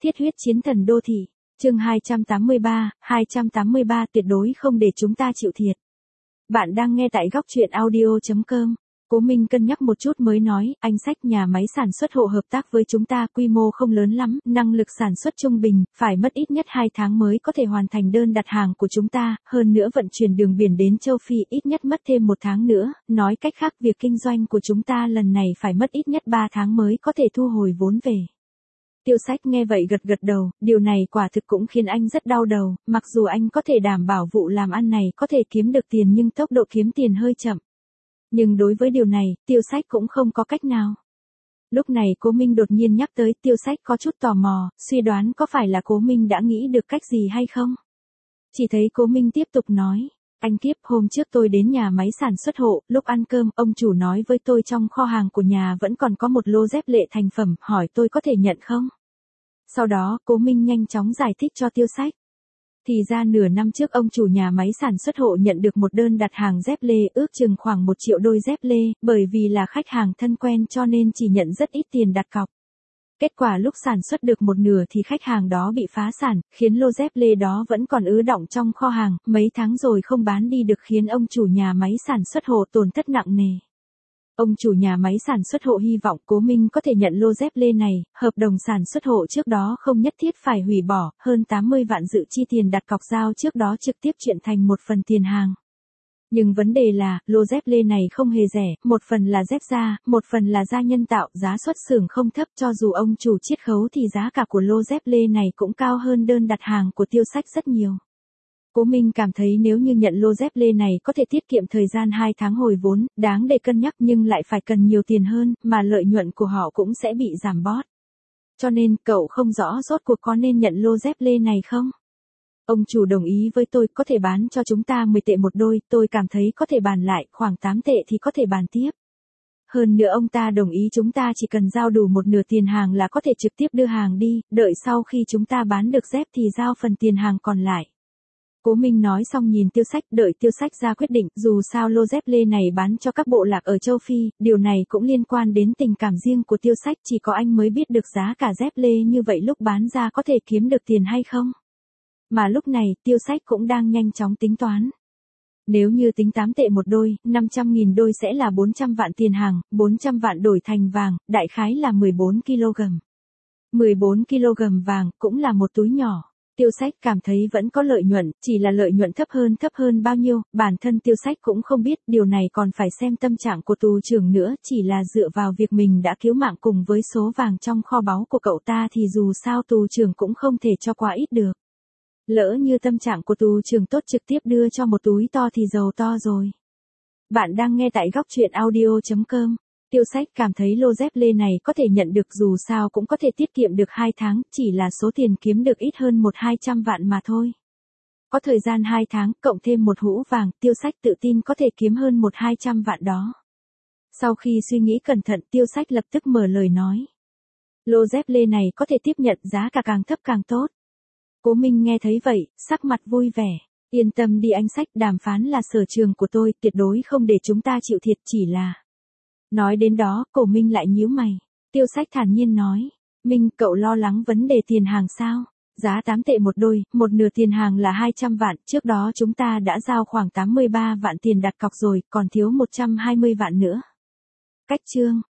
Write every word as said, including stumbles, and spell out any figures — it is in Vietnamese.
Thiết huyết chiến thần đô thị, chương hai trăm tám mươi ba, hai trăm tám mươi ba tuyệt đối không để chúng ta chịu thiệt. Bạn đang nghe tại góc truyện audio chấm com. Cố Minh cân nhắc một chút mới nói, anh sách nhà máy sản xuất hộ hợp tác với chúng ta quy mô không lớn lắm, năng lực sản xuất trung bình, phải mất ít nhất hai tháng mới có thể hoàn thành đơn đặt hàng của chúng ta, hơn nữa vận chuyển đường biển đến châu Phi ít nhất mất thêm một tháng nữa, nói cách khác việc kinh doanh của chúng ta lần này phải mất ít nhất ba tháng mới có thể thu hồi vốn về. Tiêu Sách nghe vậy gật gật đầu, điều này quả thực cũng khiến anh rất đau đầu, mặc dù anh có thể đảm bảo vụ làm ăn này có thể kiếm được tiền nhưng tốc độ kiếm tiền hơi chậm. Nhưng đối với điều này, Tiêu Sách cũng không có cách nào. Lúc này Cố Minh đột nhiên nhắc tới, Tiêu Sách có chút tò mò, suy đoán có phải là Cố Minh đã nghĩ được cách gì hay không? Chỉ thấy Cố Minh tiếp tục nói, anh Kiếp, hôm trước tôi đến nhà máy sản xuất hộ, lúc ăn cơm, ông chủ nói với tôi trong kho hàng của nhà vẫn còn có một lô dép lệ thành phẩm, hỏi tôi có thể nhận không? Sau đó, Cố Minh nhanh chóng giải thích cho Tiêu Sách. Thì ra nửa năm trước ông chủ nhà máy sản xuất hộ nhận được một đơn đặt hàng dép lê ước chừng khoảng một triệu đôi dép lê, bởi vì là khách hàng thân quen cho nên chỉ nhận rất ít tiền đặt cọc. Kết quả lúc sản xuất được một nửa thì khách hàng đó bị phá sản, khiến lô dép lê đó vẫn còn ứ đọng trong kho hàng, mấy tháng rồi không bán đi được khiến ông chủ nhà máy sản xuất hộ tổn thất nặng nề. Ông chủ nhà máy sản xuất hộ hy vọng Cố Minh có thể nhận lô dép lê này, hợp đồng sản xuất hộ trước đó không nhất thiết phải hủy bỏ, hơn tám mươi vạn dự chi tiền đặt cọc giao trước đó trực tiếp chuyển thành một phần tiền hàng. Nhưng vấn đề là, lô dép lê này không hề rẻ, một phần là dép da, một phần là da nhân tạo, giá xuất xưởng không thấp, cho dù ông chủ chiết khấu thì giá cả của lô dép lê này cũng cao hơn đơn đặt hàng của Tiêu Sách rất nhiều. Cố Minh cảm thấy nếu như nhận lô dép lê này có thể tiết kiệm thời gian hai tháng hồi vốn, đáng để cân nhắc nhưng lại phải cần nhiều tiền hơn, mà lợi nhuận của họ cũng sẽ bị giảm bớt. Cho nên, cậu không rõ rốt cuộc có nên nhận lô dép lê này không? Ông chủ đồng ý với tôi có thể bán cho chúng ta mười tệ một đôi, tôi cảm thấy có thể bàn lại, khoảng tám tệ thì có thể bàn tiếp. Hơn nữa ông ta đồng ý chúng ta chỉ cần giao đủ một nửa tiền hàng là có thể trực tiếp đưa hàng đi, đợi sau khi chúng ta bán được dép thì giao phần tiền hàng còn lại. Cố Minh nói xong nhìn Tiêu Sách, đợi Tiêu Sách ra quyết định, dù sao lô dép lê này bán cho các bộ lạc ở châu Phi, điều này cũng liên quan đến tình cảm riêng của Tiêu Sách, chỉ có anh mới biết được giá cả dép lê như vậy lúc bán ra có thể kiếm được tiền hay không. Mà lúc này, Tiêu Sách cũng đang nhanh chóng tính toán. Nếu như tính tám tệ một đôi, năm trăm nghìn đôi sẽ là bốn trăm vạn tiền hàng, bốn trăm vạn đổi thành vàng, đại khái là mười bốn ki lô gam. mười bốn ki lô gam vàng cũng là một túi nhỏ. Tiêu Sách cảm thấy vẫn có lợi nhuận, chỉ là lợi nhuận thấp hơn thấp hơn bao nhiêu, bản thân Tiêu Sách cũng không biết, điều này còn phải xem tâm trạng của tù trưởng nữa, chỉ là dựa vào việc mình đã cứu mạng cùng với số vàng trong kho báu của cậu ta thì dù sao tù trưởng cũng không thể cho quá ít được. Lỡ như tâm trạng của tù trưởng tốt trực tiếp đưa cho một túi to thì giàu to rồi. Bạn đang nghe tại góc truyện audio chấm com. Tiêu Sách cảm thấy lô dép lê này có thể nhận được dù sao cũng có thể tiết kiệm được hai tháng, chỉ là số tiền kiếm được ít hơn một hai trăm vạn mà thôi. Có thời gian hai tháng, cộng thêm một hũ vàng, Tiêu Sách tự tin có thể kiếm hơn một hai trăm vạn đó. Sau khi suy nghĩ cẩn thận, Tiêu Sách lập tức mở lời nói. Lô dép lê này có thể tiếp nhận, giá cả càng thấp càng tốt. Cố Minh nghe thấy vậy, sắc mặt vui vẻ. Yên tâm đi anh Sách, đàm phán là sở trường của tôi, tuyệt đối không để chúng ta chịu thiệt, chỉ là... Nói đến đó, Cố Minh lại nhíu mày. Tiêu Sách thản nhiên nói. Minh, cậu lo lắng vấn đề tiền hàng sao? Giá tám tệ một đôi, một nửa tiền hàng là hai trăm vạn, trước đó chúng ta đã giao khoảng tám mươi ba vạn tiền đặt cọc rồi, còn thiếu một trăm hai mươi vạn nữa. Cách chương.